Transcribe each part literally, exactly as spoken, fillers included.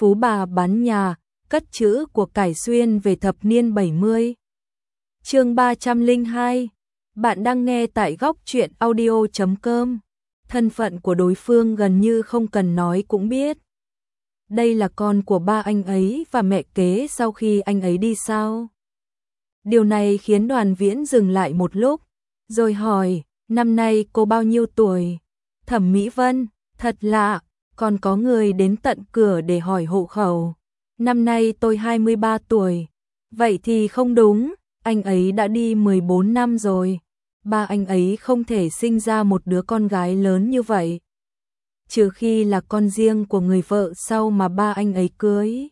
phú bà bán nhà, cất trữ của cải xuyên về thập niên bảy mươi. Chương ba trăm lẻ hai. Bạn đang nghe tại góc truyện audio chấm com. Thân phận của đối phương gần như không cần nói cũng biết. Đây là con của ba anh ấy và mẹ kế sau khi anh ấy đi sao? Điều này khiến Đoàn Viễn dừng lại một lúc, rồi hỏi, năm nay cô bao nhiêu tuổi? Thẩm Mỹ Vân, thật lạ, còn có người đến tận cửa để hỏi hộ khẩu. Năm nay tôi hai mươi ba tuổi. Vậy thì không đúng, anh ấy đã đi mười bốn năm rồi. Ba anh ấy không thể sinh ra một đứa con gái lớn như vậy. Trừ khi là con riêng của người vợ sau mà ba anh ấy cưới.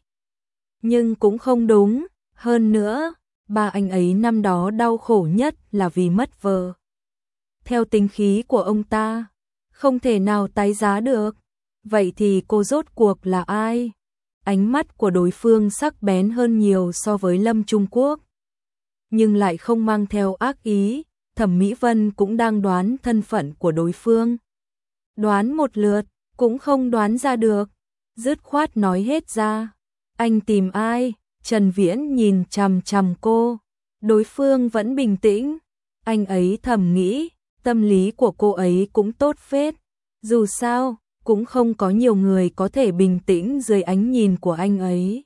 Nhưng cũng không đúng, hơn nữa, ba anh ấy năm đó đau khổ nhất là vì mất vợ. Theo tính khí của ông ta, không thể nào tái giá được. Vậy thì cô rốt cuộc là ai? Ánh mắt của đối phương sắc bén hơn nhiều so với Lâm Trung Quốc, nhưng lại không mang theo ác ý. Thẩm Mỹ Vân cũng đang đoán thân phận của đối phương. Đoán một lượt, cũng không đoán ra được. Dứt khoát nói hết ra. Anh tìm ai? Trần Viễn nhìn chằm chằm cô. Đối phương vẫn bình tĩnh. Anh ấy thầm nghĩ, tâm lý của cô ấy cũng tốt phết. Dù sao, cũng không có nhiều người có thể bình tĩnh dưới ánh nhìn của anh ấy.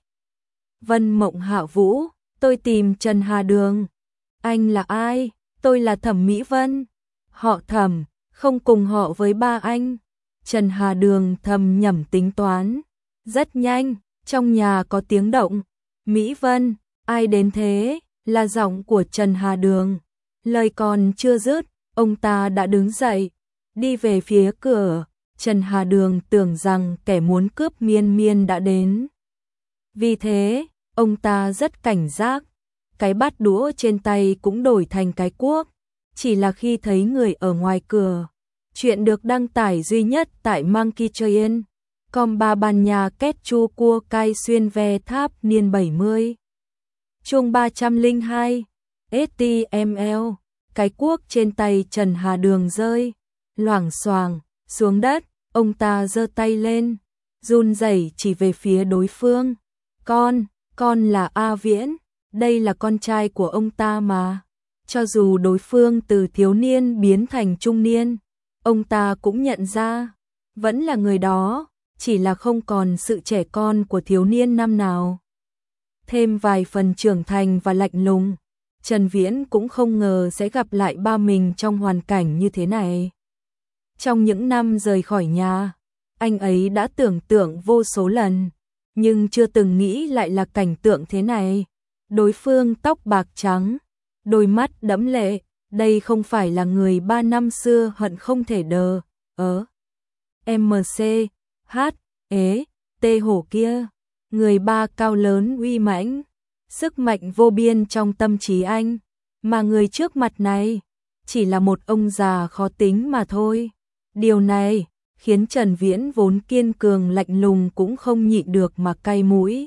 Vân Mộng Hạ Vũ, tôi tìm Trần Hà Đường. Anh là ai? Tôi là Thẩm Mỹ Vân. Họ Thẩm, không cùng họ với ba anh. Trần Hà Đường thầm nhẩm tính toán. Rất nhanh, trong nhà có tiếng động. Mỹ Vân, ai đến thế? Là giọng của Trần Hà Đường. Lời còn chưa dứt, ông ta đã đứng dậy, đi về phía cửa. Trần Hà Đường tưởng rằng kẻ muốn cướp Miên Miên đã đến. Vì thế, ông ta rất cảnh giác. Cái bát đũa trên tay cũng đổi thành cái cuốc. Chỉ là khi thấy người ở ngoài cửa. Chuyện được đăng tải duy nhất tại Monkey Train. Com ba ban nhà kết chu cua cai xuyên ve tháp niên bảy mươi. Chương ba trăm lẻ hai. ét tê em lờ. Cái cuốc trên tay Trần Hà Đường rơi loảng xoảng xuống đất. Ông ta giơ tay lên, run rẩy chỉ về phía đối phương. Con, con là A Viễn. Đây là con trai của ông ta mà. Cho dù đối phương từ thiếu niên biến thành trung niên, ông ta cũng nhận ra, vẫn là người đó, chỉ là không còn sự trẻ con của thiếu niên năm nào. Thêm vài phần trưởng thành và lạnh lùng, Trần Viễn cũng không ngờ sẽ gặp lại ba mình trong hoàn cảnh như thế này. Trong những năm rời khỏi nhà, anh ấy đã tưởng tượng vô số lần, nhưng chưa từng nghĩ lại là cảnh tượng thế này. Đối phương tóc bạc trắng, đôi mắt đẫm lệ, đây không phải là người ba năm xưa hận không thể đờ, ớ. em xê, hát, ế, tê hổ kia, người ba cao lớn uy mãnh, sức mạnh vô biên trong tâm trí anh, mà người trước mặt này, chỉ là một ông già khó tính mà thôi. Điều này, khiến Trần Viễn vốn kiên cường lạnh lùng cũng không nhịn được mà cay mũi.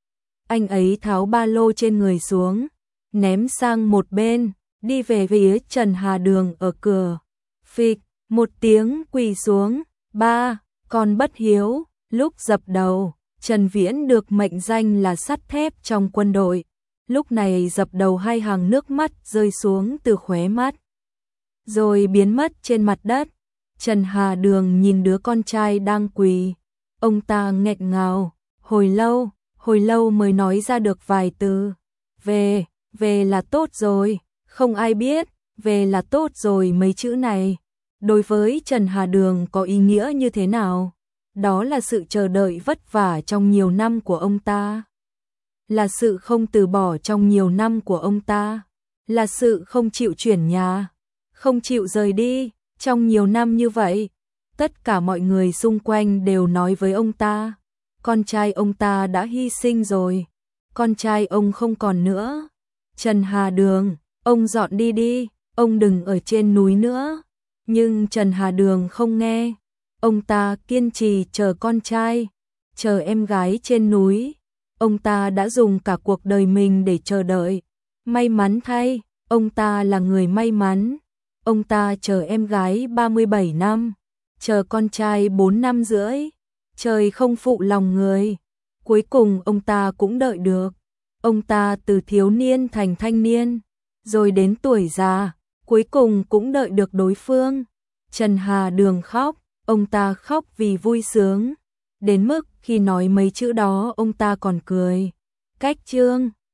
Anh ấy tháo ba lô trên người xuống, ném sang một bên, đi về phía Trần Hà Đường ở cửa. Phịch, một tiếng quỳ xuống. Ba, con bất hiếu. Lúc dập đầu, Trần Viễn được mệnh danh là sắt thép trong quân đội. Lúc này dập đầu hai hàng nước mắt rơi xuống từ khóe mắt, rồi biến mất trên mặt đất. Trần Hà Đường nhìn đứa con trai đang quỳ. Ông ta nghẹn ngào, hồi lâu, hồi lâu mới nói ra được vài từ. Về, về là tốt rồi, không ai biết, về là tốt rồi mấy chữ này. Đối với Trần Hà Đường có ý nghĩa như thế nào? Đó là sự chờ đợi vất vả trong nhiều năm của ông ta. Là sự không từ bỏ trong nhiều năm của ông ta. Là sự không chịu chuyển nhà, không chịu rời đi. Trong nhiều năm như vậy, tất cả mọi người xung quanh đều nói với ông ta, con trai ông ta đã hy sinh rồi, con trai ông không còn nữa. Trần Hà Đường, ông dọn đi đi, ông đừng ở trên núi nữa. Nhưng Trần Hà Đường không nghe, ông ta kiên trì chờ con trai, chờ em gái trên núi. Ông ta đã dùng cả cuộc đời mình để chờ đợi. May mắn thay, ông ta là người may mắn. Ông ta chờ em gái ba mươi bảy năm, chờ con trai bốn năm rưỡi. Trời không phụ lòng người. Cuối cùng ông ta cũng đợi được. Ông ta từ thiếu niên thành thanh niên, rồi đến tuổi già, cuối cùng cũng đợi được đối phương. Trần Hà Đường khóc, ông ta khóc vì vui sướng, đến mức khi nói mấy chữ đó ông ta còn cười. Cách chương